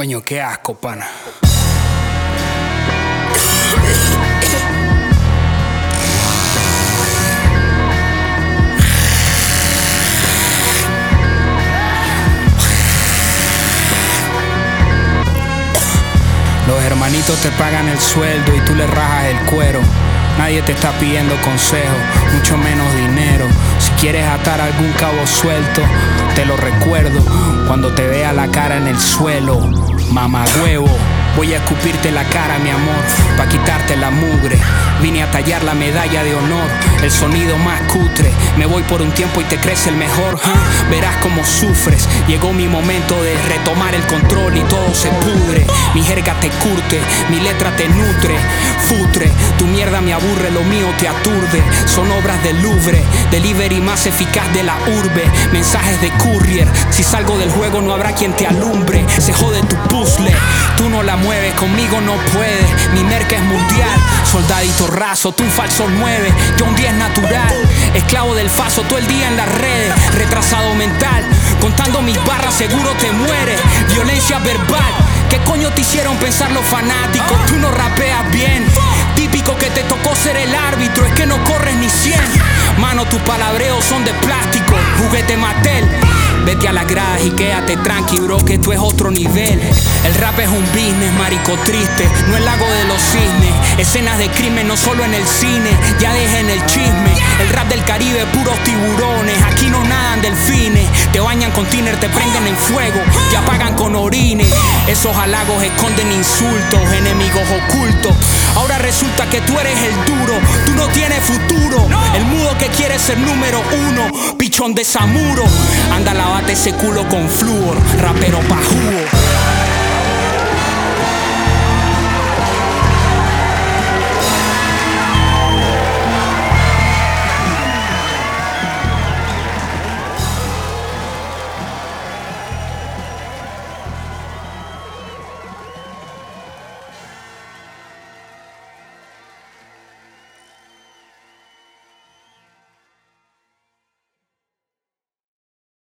Coño, qué asco, pana. Los hermanitos te pagan el sueldo y tú le rajas el cuero. Nadie te está pidiendo consejo, mucho menos dinero. Si quieres atar algún cabo suelto, te lo recuerdo cuando te vea la cara en el suelo. Mamagüevo, voy a escupirte la cara, mi amor, pa' quitarte la mugre. Vine a tallar la medalla de honor, el sonido más cutre. Me voy por un tiempo y te crece el mejor, verás cómo sufres. Llegó mi momento de retomar el control y todo se pudre. Mi jerga te curte, mi letra te nutre. Futre, tu mierda me aburre, lo mío te aturde. Son obras del Louvre, delivery más eficaz de la urbe. Mensajes de courier, si salgo del juego no habrá quien te alumbre. Se jode tu puzzle, tú no la mueves, conmigo no puedes. Mi merca es mundial, soldadito raso, tú un falso 9, yo un 10 natural. Esclavo del faso, todo el día en las redes. Retrasado mental, contando mis barras seguro te mueres. Violencia verbal, ¿qué coño te hicieron pensar los fanáticos? Tú no rapeas bien, típico que te tocó ser el árbitro, es que no corres ni 100. Mano, tus palabreos son de plástico, juguete Mattel. Vete a las gradas y quédate tranqui, bro, que esto es otro nivel. El rap es un business, marico triste, no el lago de los cisnes. Escenas de crimen no solo en el cine, ya dejen el chisme. El rap del Caribe, puros tiburones, aquí no nadan delfines. Te bañan con tiner, te prenden en fuego, te apagan con orines. Esos halagos esconden insultos, enemigos ocultos. Ahora resulta que tú eres el duro, tú no tienes futuro. El mudo que quiere ser número 1, pichón de Samuro. Anda, lavate ese culo con flúor, rapero pa' jugo.